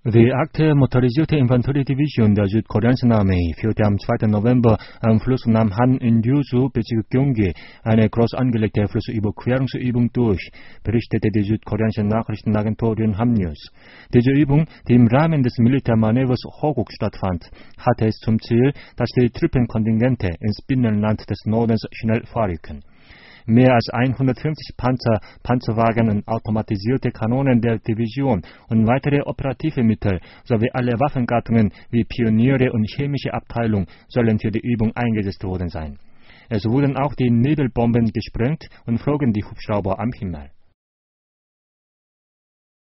Die 8. Motorisierte Infanteriedivision der südkoreanischen Armee führte am 2. November am Fluss Namhan in Yusu, Bezirk Gyeonggi, eine groß angelegte Flussüberquerungsübung durch, berichtete die südkoreanische Nachrichtenagentur Yonhap News. Diese Übung, die im Rahmen des Militärmanövers Hoguk stattfand, hatte es zum Ziel, dass die Truppenkontingente ins Binnenland des Nordens schnell vorrücken. Mehr als 150 Panzer, Panzerwagen und automatisierte Kanonen der Division und weitere operative Mittel sowie alle Waffengattungen wie Pioniere und chemische Abteilung sollen für die Übung eingesetzt worden sein. Es wurden auch die Nebelbomben gesprengt und flogen die Hubschrauber am Himmel.